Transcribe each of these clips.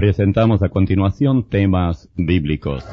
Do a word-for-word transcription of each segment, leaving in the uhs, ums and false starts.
Presentamos a continuación temas bíblicos.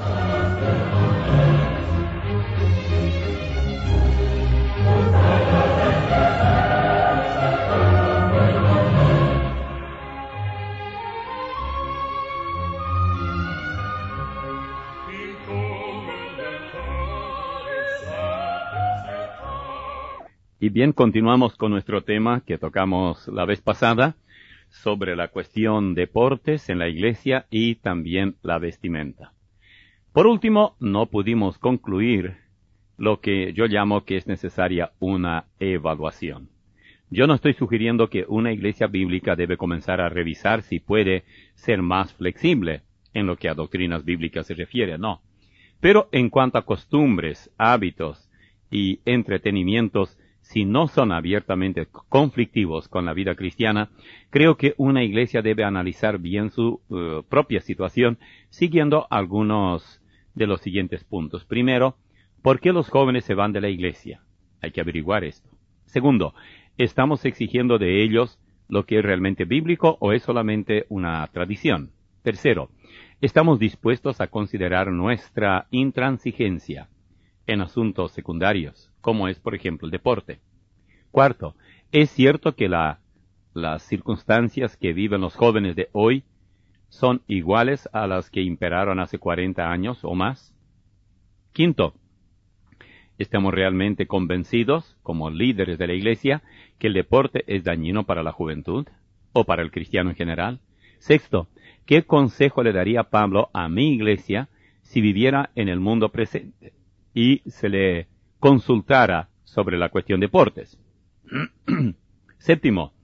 Y bien, continuamos con nuestro tema que tocamos la vez pasada, sobre la cuestión deportes en la iglesia y también la vestimenta. Por último, no pudimos concluir lo que yo llamo que es necesaria una evaluación. Yo no estoy sugiriendo que una iglesia bíblica debe comenzar a revisar si puede ser más flexible en lo que a doctrinas bíblicas se refiere, no. Pero en cuanto a costumbres, hábitos y entretenimientos, si no son abiertamente conflictivos con la vida cristiana, creo que una iglesia debe analizar bien su uh, propia situación, siguiendo algunos de los siguientes puntos. Primero, ¿por qué los jóvenes se van de la iglesia? Hay que averiguar esto. Segundo, ¿estamos exigiendo de ellos lo que es realmente bíblico o es solamente una tradición? Tercero, ¿estamos dispuestos a considerar nuestra intransigencia en asuntos secundarios, como es, por ejemplo, el deporte? Cuarto, ¿es cierto que la, las circunstancias que viven los jóvenes de hoy son iguales a las que imperaron hace cuarenta años o más? Quinto, ¿estamos realmente convencidos, como líderes de la iglesia, que el deporte es dañino para la juventud o para el cristiano en general? Sexto, ¿qué consejo le daría Pablo a mi iglesia si viviera en el mundo presente y se le consultara sobre la cuestión de deportes? Séptimo,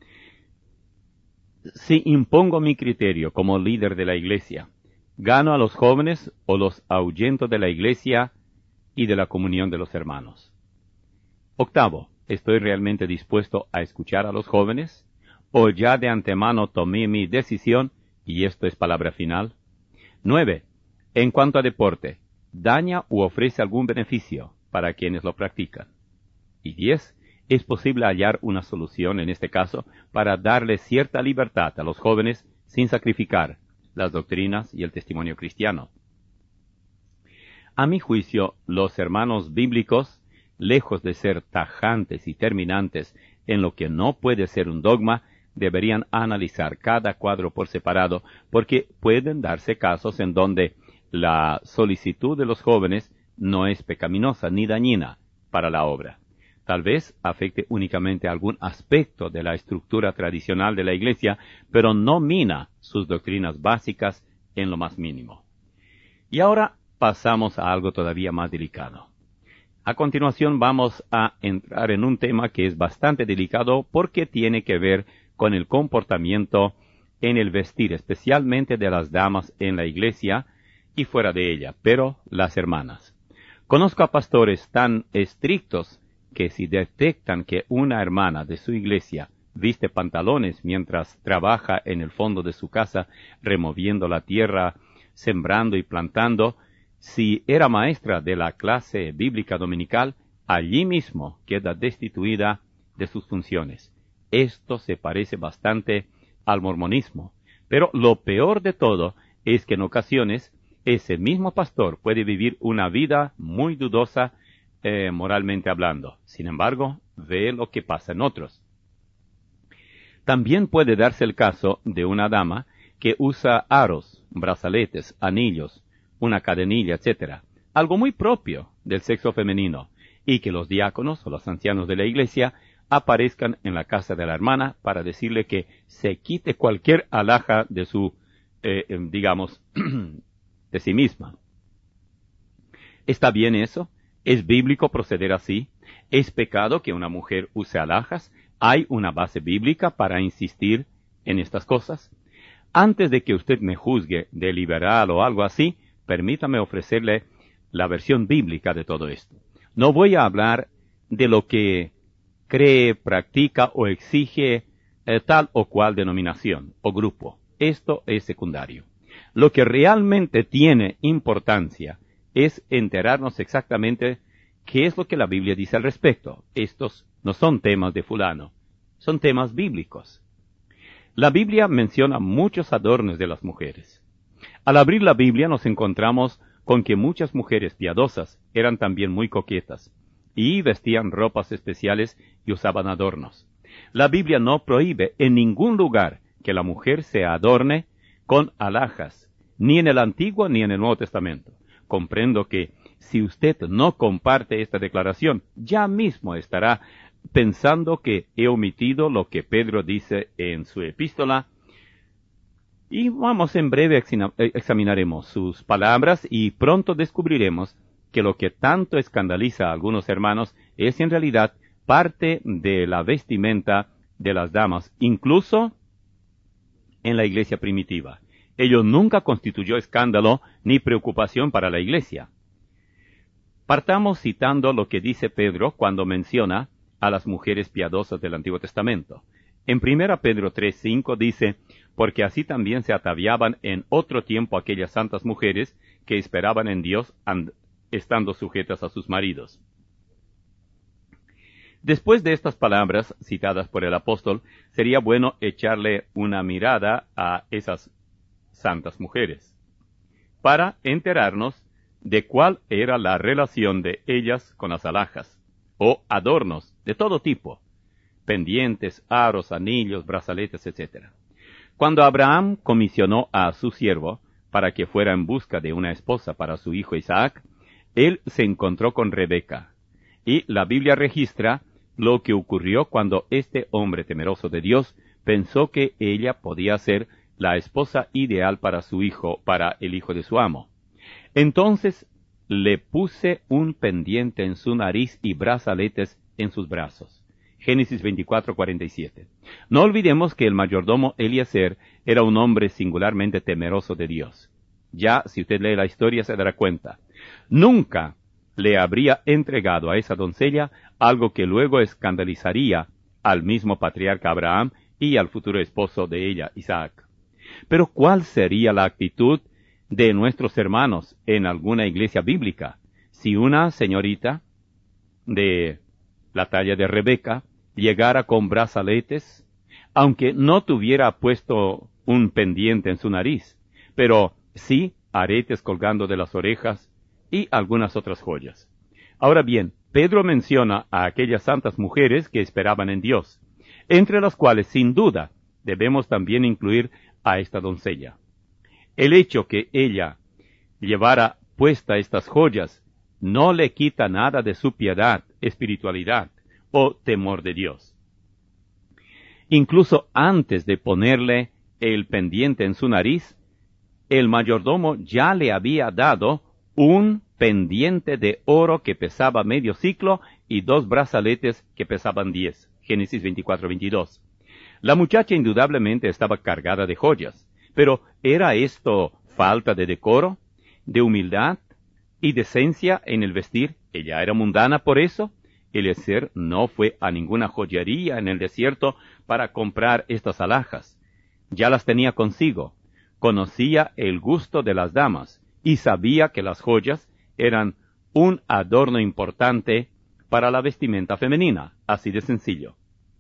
si impongo mi criterio como líder de la iglesia, ¿gano a los jóvenes o los ahuyento de la iglesia y de la comunión de los hermanos? Octavo, ¿estoy realmente dispuesto a escuchar a los jóvenes o ya de antemano tomé mi decisión y esto es palabra final? Nueve, en cuanto a deporte, ¿daña u ofrece algún beneficio para quienes lo practican? Y diez, ¿es posible hallar una solución en este caso para darle cierta libertad a los jóvenes sin sacrificar las doctrinas y el testimonio cristiano? A mi juicio, los hermanos bíblicos, lejos de ser tajantes y terminantes en lo que no puede ser un dogma, deberían analizar cada cuadro por separado, porque pueden darse casos en donde la solicitud de los jóvenes no es pecaminosa ni dañina para la obra. Tal vez afecte únicamente algún aspecto de la estructura tradicional de la iglesia, pero no mina sus doctrinas básicas en lo más mínimo. Y ahora pasamos a algo todavía más delicado. A continuación vamos a entrar en un tema que es bastante delicado porque tiene que ver con el comportamiento en el vestir, especialmente de las damas en la iglesia y fuera de ella, pero las hermanas. Conozco a pastores tan estrictos que si detectan que una hermana de su iglesia viste pantalones mientras trabaja en el fondo de su casa removiendo la tierra, sembrando y plantando, si era maestra de la clase bíblica dominical, allí mismo queda destituida de sus funciones. Esto se parece bastante al mormonismo, pero lo peor de todo es que en ocasiones ese mismo pastor puede vivir una vida muy dudosa eh, moralmente hablando. Sin embargo, ve lo que pasa en otros. También puede darse el caso de una dama que usa aros, brazaletes, anillos, una cadenilla, etcétera, algo muy propio del sexo femenino, y que los diáconos o los ancianos de la iglesia aparezcan en la casa de la hermana para decirle que se quite cualquier alhaja de su, eh, digamos, de sí misma. ¿Está bien eso? ¿Es bíblico proceder así? ¿Es pecado que una mujer use alhajas? ¿Hay una base bíblica para insistir en estas cosas? Antes de que usted me juzgue de liberal o algo así, permítame ofrecerle la versión bíblica de todo esto. No voy a hablar de lo que cree, practica o exige eh, tal o cual denominación o grupo. Esto es secundario. Lo que realmente tiene importancia es enterarnos exactamente qué es lo que la Biblia dice al respecto. Estos no son temas de fulano, son temas bíblicos. La Biblia menciona muchos adornos de las mujeres. Al abrir la Biblia nos encontramos con que muchas mujeres piadosas eran también muy coquetas, y vestían ropas especiales y usaban adornos. La Biblia no prohíbe en ningún lugar que la mujer se adorne con alhajas, ni en el Antiguo ni en el Nuevo Testamento. Comprendo que si usted no comparte esta declaración, ya mismo estará pensando que he omitido lo que Pedro dice en su epístola. Y vamos, en breve examinaremos sus palabras y pronto descubriremos que lo que tanto escandaliza a algunos hermanos es en realidad parte de la vestimenta de las damas, incluso en la iglesia primitiva. Ello nunca constituyó escándalo ni preocupación para la iglesia. Partamos citando lo que dice Pedro cuando menciona a las mujeres piadosas del Antiguo Testamento. En primera Pedro tres cinco dice, porque así también se ataviaban en otro tiempo aquellas santas mujeres que esperaban en Dios estando sujetas a sus maridos. Después de estas palabras citadas por el apóstol, sería bueno echarle una mirada a esas santas mujeres, para enterarnos de cuál era la relación de ellas con las alhajas, o adornos de todo tipo, pendientes, aros, anillos, brazaletes, etcétera. Cuando Abraham comisionó a su siervo para que fuera en busca de una esposa para su hijo Isaac, él se encontró con Rebeca, y la Biblia registra lo que ocurrió cuando este hombre temeroso de Dios pensó que ella podía ser la esposa ideal para su hijo, para el hijo de su amo. Entonces le puse un pendiente en su nariz y brazaletes en sus brazos. Génesis veinticuatro cuarenta y siete. No olvidemos que el mayordomo Eliezer era un hombre singularmente temeroso de Dios. Ya, si usted lee la historia, se dará cuenta. Nunca le habría entregado a esa doncella algo que luego escandalizaría al mismo patriarca Abraham y al futuro esposo de ella, Isaac. Pero ¿cuál sería la actitud de nuestros hermanos en alguna iglesia bíblica si una señorita de la talla de Rebeca llegara con brazaletes, aunque no tuviera puesto un pendiente en su nariz, pero sí aretes colgando de las orejas y algunas otras joyas? Ahora bien, Pedro menciona a aquellas santas mujeres que esperaban en Dios, entre las cuales, sin duda, debemos también incluir a esta doncella. El hecho que ella llevara puesta estas joyas no le quita nada de su piedad, espiritualidad o temor de Dios. Incluso antes de ponerle el pendiente en su nariz, el mayordomo ya le había dado un pendiente de oro que pesaba medio ciclo y dos brazaletes que pesaban diez. Génesis veinticuatro veintidós. La muchacha indudablemente estaba cargada de joyas, pero ¿era esto falta de decoro, de humildad y decencia en el vestir? ¿Ella era mundana por eso? Eliezer no fue a ninguna joyería en el desierto para comprar estas alhajas. Ya las tenía consigo. Conocía el gusto de las damas y sabía que las joyas eran un adorno importante para la vestimenta femenina, así de sencillo.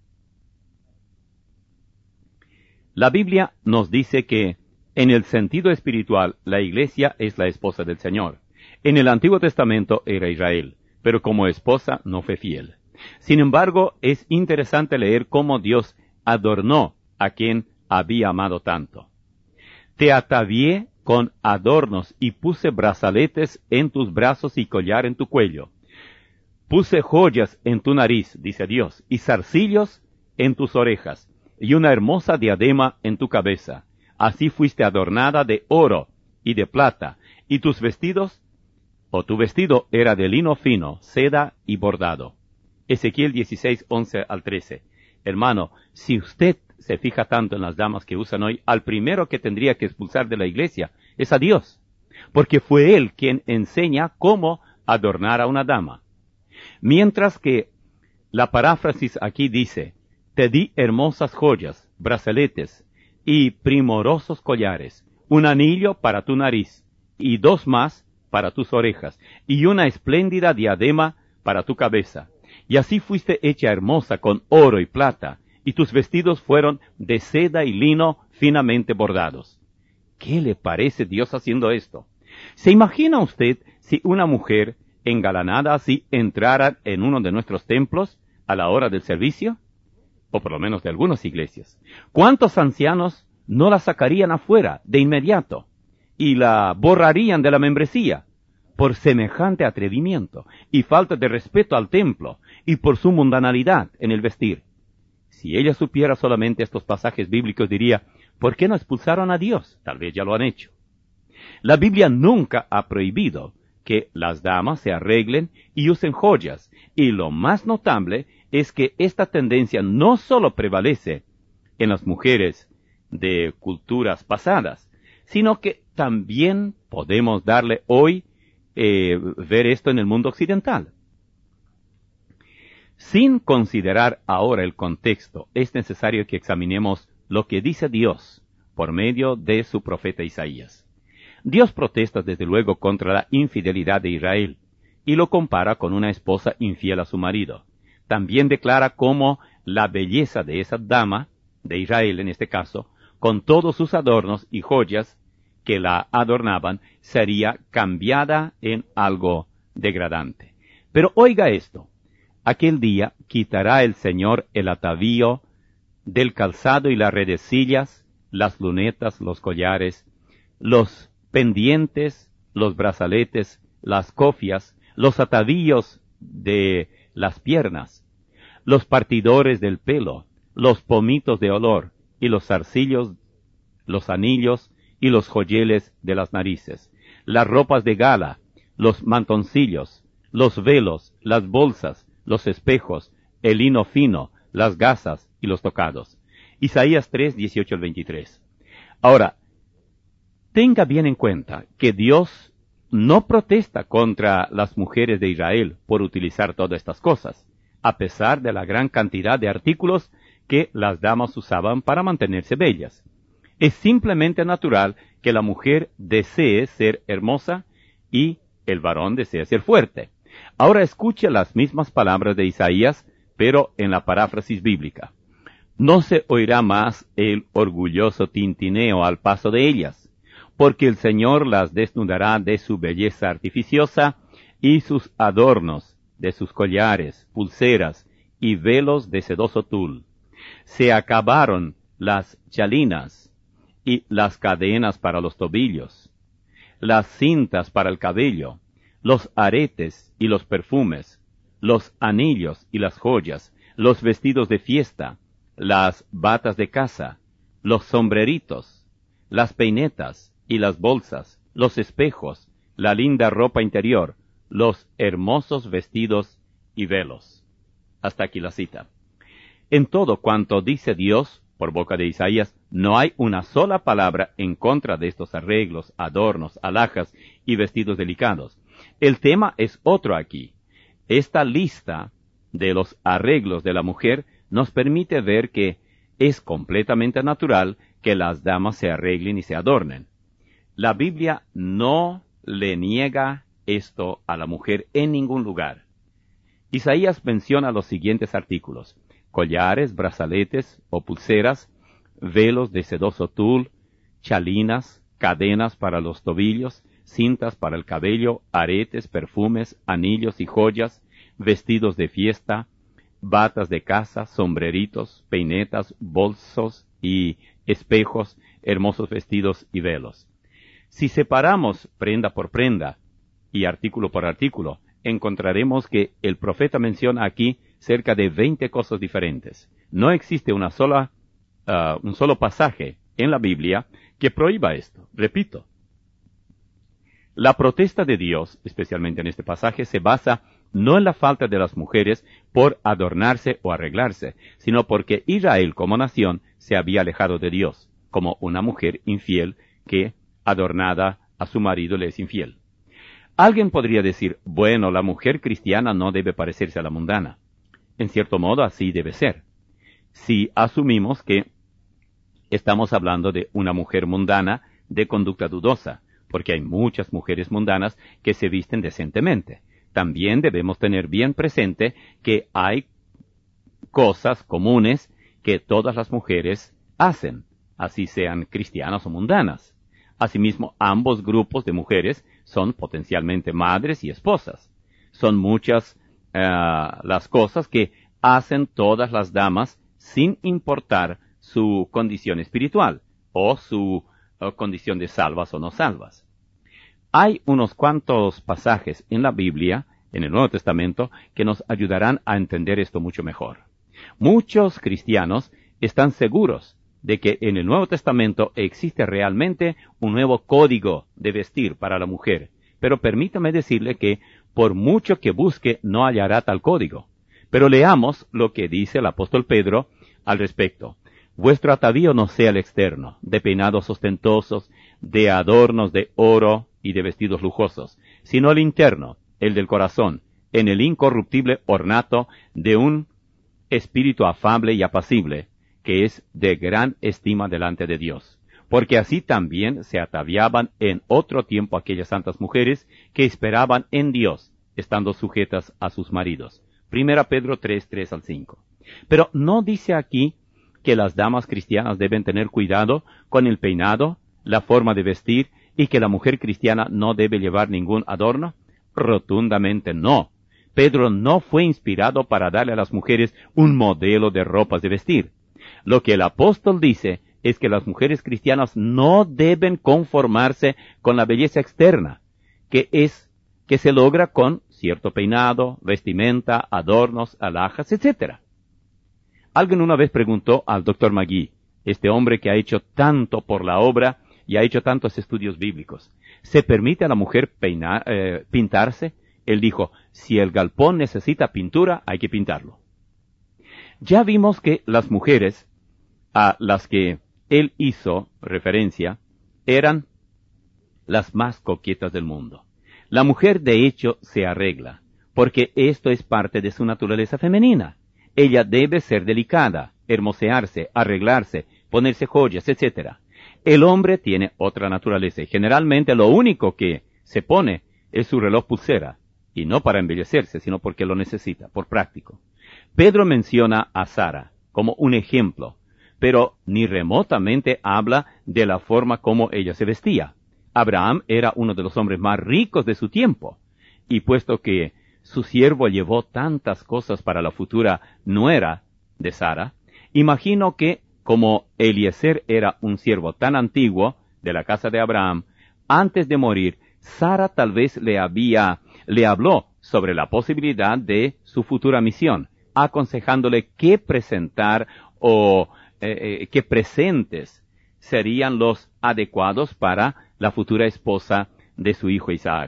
La Biblia nos dice que, en el sentido espiritual, la iglesia es la esposa del Señor. En el Antiguo Testamento era Israel, pero como esposa no fue fiel. Sin embargo, es interesante leer cómo Dios adornó a quien había amado tanto. Te atavié con adornos y puse brazaletes en tus brazos y collar en tu cuello. Puse joyas en tu nariz, dice Dios, y zarcillos en tus orejas, y una hermosa diadema en tu cabeza. Así fuiste adornada de oro y de plata, y tus vestidos, o tu vestido era de lino fino, seda y bordado. Ezequiel dieciséis, once al trece. Hermano, si usted se fija tanto en las damas que usan hoy, al primero que tendría que expulsar de la iglesia es a Dios, porque fue Él quien enseña cómo adornar a una dama. Mientras que la paráfrasis aquí dice, te di hermosas joyas, brazaletes y primorosos collares, un anillo para tu nariz y dos más para tus orejas y una espléndida diadema para tu cabeza. Y así fuiste hecha hermosa con oro y plata y tus vestidos fueron de seda y lino finamente bordados. ¿Qué le parece Dios haciendo esto? ¿Se imagina usted si una mujer engalanada así entrara en uno de nuestros templos a la hora del servicio? O por lo menos de algunas iglesias. ¿Cuántos ancianos no la sacarían afuera de inmediato y la borrarían de la membresía por semejante atrevimiento y falta de respeto al templo y por su mundanalidad en el vestir? Si ella supiera solamente estos pasajes bíblicos, diría, ¿por qué no expulsaron a Dios? Tal vez ya lo han hecho. La Biblia nunca ha prohibido que las damas se arreglen y usen joyas, y lo más notable es que esta tendencia no solo prevalece en las mujeres de culturas pasadas, sino que también podemos darle hoy eh, ver esto en el mundo occidental. Sin considerar ahora el contexto, es necesario que examinemos lo que dice Dios por medio de su profeta Isaías. Dios protesta desde luego contra la infidelidad de Israel y lo compara con una esposa infiel a su marido. También declara cómo la belleza de esa dama, de Israel en este caso, con todos sus adornos y joyas que la adornaban, sería cambiada en algo degradante. Pero oiga esto, aquel día quitará el Señor el atavío del calzado y las redecillas, las lunetas, los collares, los pendientes, los brazaletes, las cofias, los atavíos de las piernas, los partidores del pelo, los pomitos de olor, y los zarcillos, los anillos y los joyeles de las narices, las ropas de gala, los mantoncillos, los velos, las bolsas, los espejos, el lino fino, las gasas y los tocados. Isaías tres, dieciocho al veintitrés. Ahora, tenga bien en cuenta que Dios no protesta contra las mujeres de Israel por utilizar todas estas cosas, a pesar de la gran cantidad de artículos que las damas usaban para mantenerse bellas. Es simplemente natural que la mujer desee ser hermosa y el varón desee ser fuerte. Ahora escuche las mismas palabras de Isaías, pero en la paráfrasis bíblica. No se oirá más el orgulloso tintineo al paso de ellas, porque el Señor las desnudará de su belleza artificiosa y sus adornos, de sus collares, pulseras y velos de sedoso tul. Se acabaron las chalinas y las cadenas para los tobillos, las cintas para el cabello, los aretes y los perfumes, los anillos y las joyas, los vestidos de fiesta, las batas de casa, los sombreritos, las peinetas y las bolsas, los espejos, la linda ropa interior, los hermosos vestidos y velos. Hasta aquí la cita. En todo cuanto dice Dios, por boca de Isaías, no hay una sola palabra en contra de estos arreglos, adornos, alhajas y vestidos delicados. El tema es otro aquí. Esta lista de los arreglos de la mujer nos permite ver que es completamente natural que las damas se arreglen y se adornen. La Biblia no le niega esto a la mujer en ningún lugar. Isaías menciona los siguientes artículos: collares, brazaletes o pulseras, velos de sedoso tul, chalinas, cadenas para los tobillos, cintas para el cabello, aretes, perfumes, anillos y joyas, vestidos de fiesta, batas de casa, sombreritos, peinetas, bolsos y espejos, hermosos vestidos y velos. Si separamos prenda por prenda y artículo por artículo, encontraremos que el profeta menciona aquí cerca de veinte cosas diferentes. No existe una sola, uh, un solo pasaje en la Biblia que prohíba esto. Repito, la protesta de Dios, especialmente en este pasaje, se basa no en la falta de las mujeres por adornarse o arreglarse, sino porque Israel como nación se había alejado de Dios, como una mujer infiel que, adornada a su marido, le es infiel. Alguien podría decir, bueno, la mujer cristiana no debe parecerse a la mundana. En cierto modo, así debe ser. Si asumimos que estamos hablando de una mujer mundana de conducta dudosa, porque hay muchas mujeres mundanas que se visten decentemente. También debemos tener bien presente que hay cosas comunes que todas las mujeres hacen, así sean cristianas o mundanas. Asimismo, ambos grupos de mujeres son potencialmente madres y esposas. Son muchas uh, las cosas que hacen todas las damas sin importar su condición espiritual o su uh, condición de salvas o no salvas. Hay unos cuantos pasajes en la Biblia, en el Nuevo Testamento, que nos ayudarán a entender esto mucho mejor. Muchos cristianos están seguros de que en el Nuevo Testamento existe realmente un nuevo código de vestir para la mujer, pero permítame decirle que por mucho que busque no hallará tal código. Pero leamos lo que dice el apóstol Pedro al respecto. Vuestro atavío no sea el externo, de peinados ostentosos, de adornos de oro y de vestidos lujosos, sino el interno, el del corazón, en el incorruptible ornato de un espíritu afable y apacible, que es de gran estima delante de Dios. Porque así también se ataviaban en otro tiempo aquellas santas mujeres que esperaban en Dios, estando sujetas a sus maridos. Primera Pedro tres, tres al cinco. Pero no dice aquí que las damas cristianas deben tener cuidado con el peinado, la forma de vestir, y que la mujer cristiana no debe llevar ningún adorno. Rotundamente no. Pedro no fue inspirado para darle a las mujeres un modelo de ropas de vestir. Lo que el apóstol dice es que las mujeres cristianas no deben conformarse con la belleza externa, que es que se logra con cierto peinado, vestimenta, adornos, alhajas, etcétera. Alguien una vez preguntó al doctor Magui, este hombre que ha hecho tanto por la obra y ha hecho tantos estudios bíblicos, ¿se permite a la mujer peinar, eh, pintarse? Él dijo, si el galpón necesita pintura, hay que pintarlo. Ya vimos que las mujeres a las que él hizo referencia eran las más coquetas del mundo. La mujer, de hecho, se arregla, porque esto es parte de su naturaleza femenina. Ella debe ser delicada, hermosearse, arreglarse, ponerse joyas, etcétera. El hombre tiene otra naturaleza y generalmente lo único que se pone es su reloj pulsera, y no para embellecerse, sino porque lo necesita, por práctico. Pedro menciona a Sara como un ejemplo, pero ni remotamente habla de la forma como ella se vestía. Abraham era uno de los hombres más ricos de su tiempo, y puesto que su siervo llevó tantas cosas para la futura nuera de Sara, imagino que, como Eliezer era un siervo tan antiguo de la casa de Abraham, antes de morir, Sara tal vez le había, le habló sobre la posibilidad de su futura misión, aconsejándole qué presentar o eh, eh, qué presentes serían los adecuados para la futura esposa de su hijo Isaac.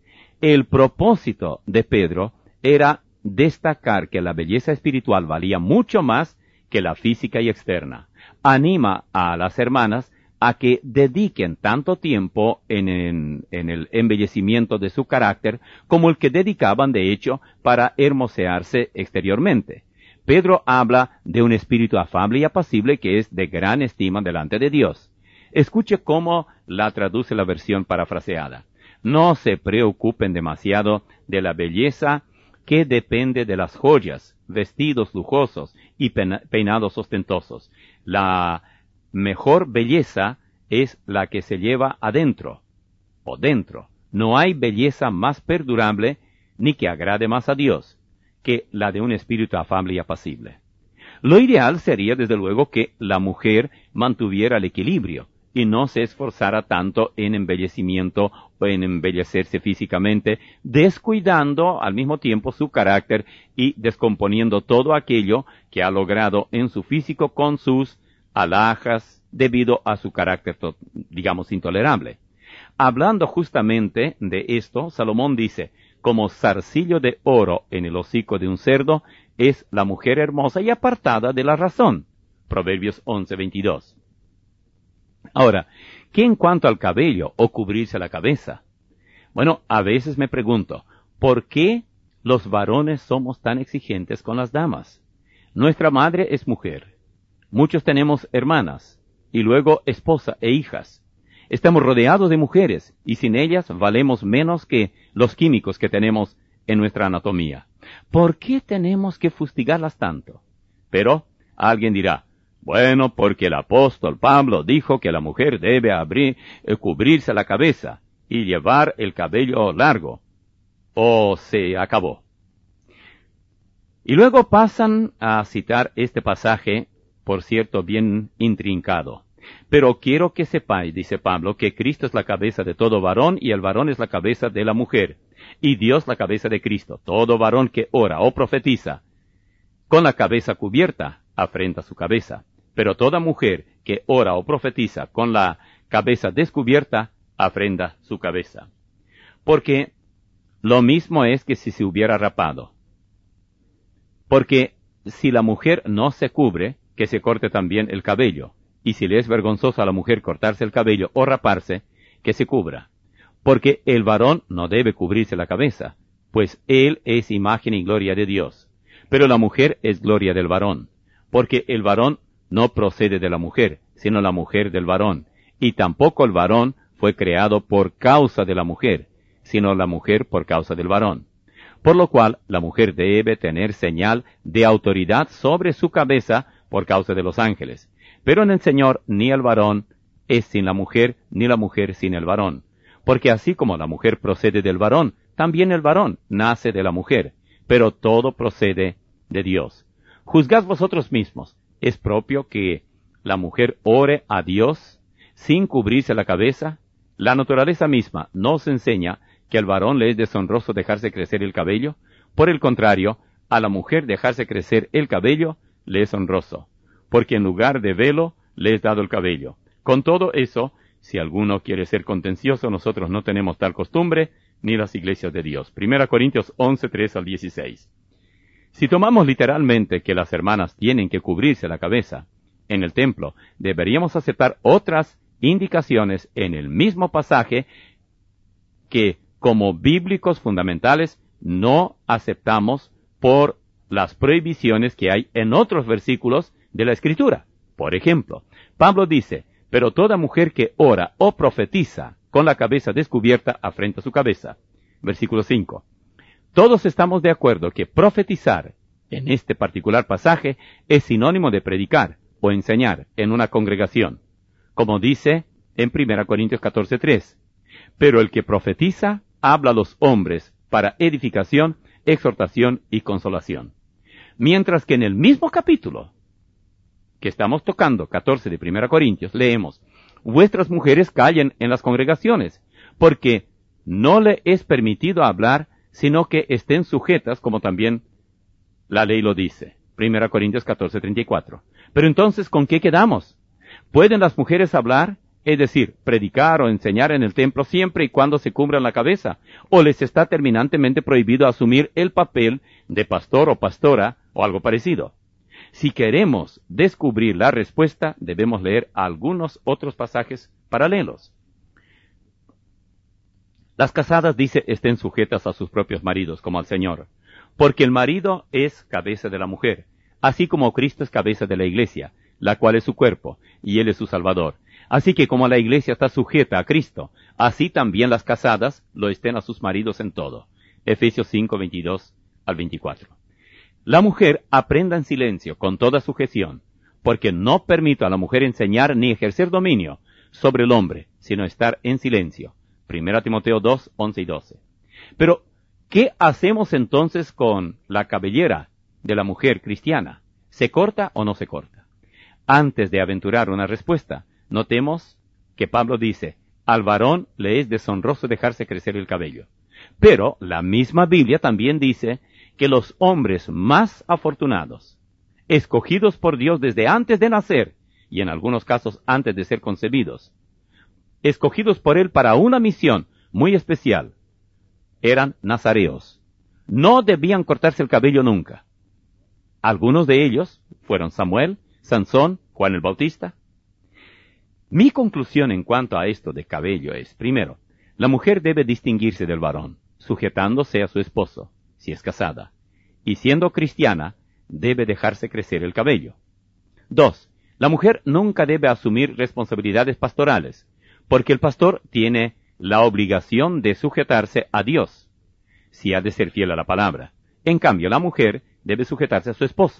El propósito de Pedro era destacar que la belleza espiritual valía mucho más que la física y externa. Anima a las hermanas a que dediquen tanto tiempo en, en, en el embellecimiento de su carácter como el que dedicaban de hecho para hermosearse exteriormente. Pedro habla de un espíritu afable y apacible que es de gran estima delante de Dios. Escuche cómo la traduce la versión parafraseada. No se preocupen demasiado de la belleza que depende de las joyas, vestidos lujosos y peinados ostentosos. La mejor belleza es la que se lleva adentro, o dentro. No hay belleza más perdurable, ni que agrade más a Dios, que la de un espíritu afable y apacible. Lo ideal sería, desde luego, que la mujer mantuviera el equilibrio, y no se esforzara tanto en embellecimiento o en embellecerse físicamente, descuidando al mismo tiempo su carácter y descomponiendo todo aquello que ha logrado en su físico con sus alhajas debido a su carácter, digamos, intolerable. Hablando justamente de esto, Salomón dice, como zarcillo de oro en el hocico de un cerdo, es la mujer hermosa y apartada de la razón. Proverbios once, veintidós. Ahora, ¿qué en cuanto al cabello o cubrirse la cabeza? Bueno, a veces me pregunto, ¿por qué los varones somos tan exigentes con las damas? Nuestra madre es mujer. Muchos tenemos hermanas, y luego esposa e hijas. Estamos rodeados de mujeres, y sin ellas valemos menos que los químicos que tenemos en nuestra anatomía. ¿Por qué tenemos que fustigarlas tanto? Pero Alguien dirá, bueno, porque el apóstol Pablo dijo que la mujer debe abrir, eh, cubrirse la cabeza y llevar el cabello largo. O se acabó. Y luego pasan a citar este pasaje, por cierto, bien intrincado. Pero quiero que sepáis, dice Pablo, que Cristo es la cabeza de todo varón y el varón es la cabeza de la mujer, y Dios la cabeza de Cristo. Todo varón que ora o profetiza con la cabeza cubierta afrenta su cabeza, pero toda mujer que ora o profetiza con la cabeza descubierta afrenta su cabeza. Porque lo mismo es que si se hubiera rapado. Porque si la mujer no se cubre, que se corte también el cabello. Y si le es vergonzoso a la mujer cortarse el cabello o raparse, que se cubra. Porque el varón no debe cubrirse la cabeza, pues él es imagen y gloria de Dios. Pero la mujer es gloria del varón, porque el varón no procede de la mujer, sino la mujer del varón. Y tampoco el varón fue creado por causa de la mujer, sino la mujer por causa del varón. Por lo cual, la mujer debe tener señal de autoridad sobre su cabeza por causa de los ángeles. Pero en el Señor ni el varón es sin la mujer, ni la mujer sin el varón. Porque así como la mujer procede del varón, también el varón nace de la mujer, pero todo procede de Dios. Juzgad vosotros mismos, ¿es propio que la mujer ore a Dios sin cubrirse la cabeza? La naturaleza misma nos enseña que al varón le es deshonroso dejarse crecer el cabello. Por el contrario, a la mujer dejarse crecer el cabello le es honroso, porque en lugar de velo le es dado el cabello. Con todo eso, si alguno quiere ser contencioso, nosotros no tenemos tal costumbre, ni las iglesias de Dios. Primera Corintios once, tres al dieciséis. Si tomamos literalmente que las hermanas tienen que cubrirse la cabeza en el templo, deberíamos aceptar otras indicaciones en el mismo pasaje que, como bíblicos fundamentales, no aceptamos por las prohibiciones que hay en otros versículos de la Escritura. Por ejemplo, Pablo dice, pero toda mujer que ora o profetiza con la cabeza descubierta afrenta su cabeza. Versículo cinco. Todos estamos de acuerdo que profetizar en este particular pasaje es sinónimo de predicar o enseñar en una congregación, como dice en Primera Corintios catorce, tres. Pero el que profetiza habla a los hombres para edificación, exhortación y consolación. Mientras que en el mismo capítulo que estamos tocando, catorce de Primera Corintios, leemos, vuestras mujeres callen en las congregaciones, porque no le es permitido hablar, sino que estén sujetas, como también la ley lo dice. Primera Corintios catorce, treinta y cuatro. Pero entonces, ¿con qué quedamos? ¿Pueden las mujeres hablar? Es decir, predicar o enseñar en el templo siempre y cuando se cubran la cabeza, o les está terminantemente prohibido asumir el papel de pastor o pastora o algo parecido. Si queremos descubrir la respuesta, debemos leer algunos otros pasajes paralelos. Las casadas, dice, estén sujetas a sus propios maridos, como al Señor, porque el marido es cabeza de la mujer, así como Cristo es cabeza de la iglesia, la cual es su cuerpo, y Él es su Salvador. Así que como la iglesia está sujeta a Cristo, así también las casadas lo estén a sus maridos en todo. Efesios cinco, veintidós al veinticuatro. La mujer aprenda en silencio, con toda sujeción, porque no permito a la mujer enseñar ni ejercer dominio sobre el hombre, sino estar en silencio. Primera Timoteo dos, once y doce. Pero, ¿qué hacemos entonces con la cabellera de la mujer cristiana? ¿Se corta o no se corta? Antes de aventurar una respuesta, notemos que Pablo dice, al varón le es deshonroso dejarse crecer el cabello. Pero la misma Biblia también dice que los hombres más afortunados, escogidos por Dios desde antes de nacer, y en algunos casos antes de ser concebidos, escogidos por Él para una misión muy especial, eran nazareos. No debían cortarse el cabello nunca. Algunos de ellos fueron Samuel, Sansón, Juan el Bautista. Mi conclusión en cuanto a esto de cabello es, primero, la mujer debe distinguirse del varón, sujetándose a su esposo, si es casada, y siendo cristiana, debe dejarse crecer el cabello. Dos, la mujer nunca debe asumir responsabilidades pastorales, porque el pastor tiene la obligación de sujetarse a Dios, si ha de ser fiel a la palabra. En cambio, la mujer debe sujetarse a su esposo,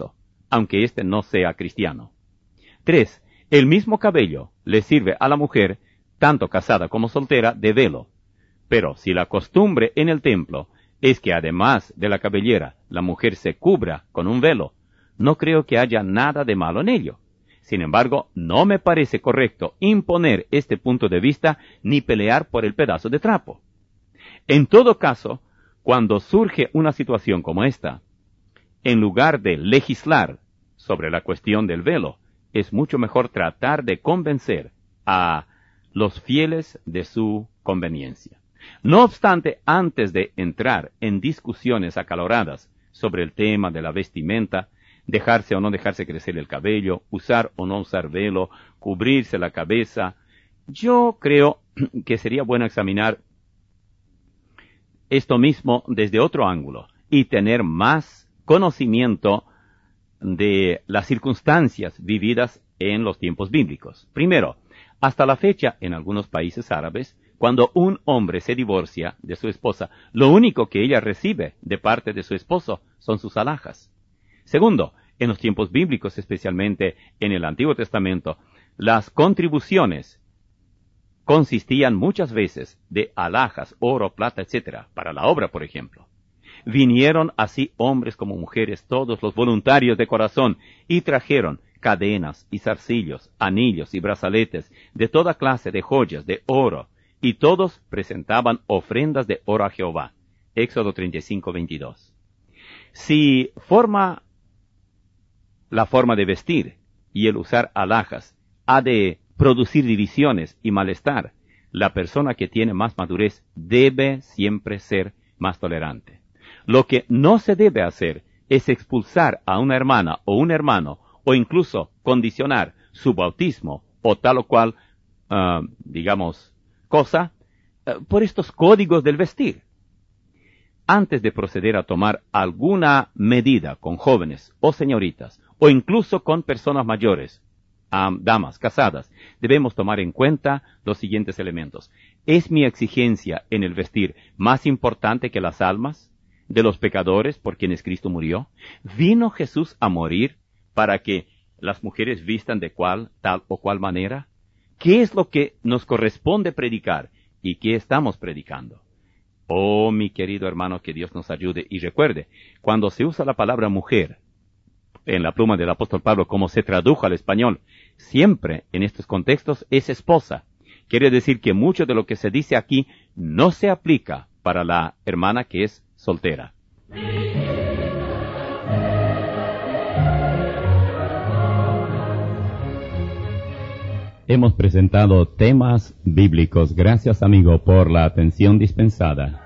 aunque éste no sea cristiano. Tres, el mismo cabello le sirve a la mujer, tanto casada como soltera, de velo. Pero si la costumbre en el templo es que además de la cabellera, la mujer se cubra con un velo, no creo que haya nada de malo en ello. Sin embargo, no me parece correcto imponer este punto de vista ni pelear por el pedazo de trapo. En todo caso, cuando surge una situación como esta, en lugar de legislar sobre la cuestión del velo, es mucho mejor tratar de convencer a los fieles de su conveniencia. No obstante, antes de entrar en discusiones acaloradas sobre el tema de la vestimenta, dejarse o no dejarse crecer el cabello, usar o no usar velo, cubrirse la cabeza, yo creo que sería bueno examinar esto mismo desde otro ángulo y tener más conocimiento de las circunstancias vividas en los tiempos bíblicos. Primero, hasta la fecha, en algunos países árabes, cuando un hombre se divorcia de su esposa, lo único que ella recibe de parte de su esposo son sus alhajas. Segundo, en los tiempos bíblicos, especialmente en el Antiguo Testamento, las contribuciones consistían muchas veces de alhajas, oro, plata, etcétera, para la obra, por ejemplo. Vinieron así hombres como mujeres, todos los voluntarios de corazón, y trajeron cadenas y zarcillos, anillos y brazaletes, de toda clase de joyas, de oro, y todos presentaban ofrendas de oro a Jehová. Éxodo treinta y cinco, veintidós. Si forma la forma de vestir y el usar alhajas ha de producir divisiones y malestar, la persona que tiene más madurez debe siempre ser más tolerante. Lo que no se debe hacer es expulsar a una hermana o un hermano, o incluso condicionar su bautismo o tal o cual, uh, digamos, cosa, uh, por estos códigos del vestir. Antes de proceder a tomar alguna medida con jóvenes o señoritas, o incluso con personas mayores, um, damas casadas, debemos tomar en cuenta los siguientes elementos. ¿Es mi exigencia en el vestir más importante que las almas de los pecadores por quienes Cristo murió? ¿Vino Jesús a morir para que las mujeres vistan de cual, tal o cual manera? ¿Qué es lo que nos corresponde predicar y qué estamos predicando? Oh, mi querido hermano, que Dios nos ayude. Y recuerde, cuando se usa la palabra mujer en la pluma del apóstol Pablo, como se tradujo al español, siempre en estos contextos es esposa. Quiere decir que mucho de lo que se dice aquí no se aplica para la hermana que es soltera. Hemos presentado temas bíblicos. Gracias, amigo, por la atención dispensada.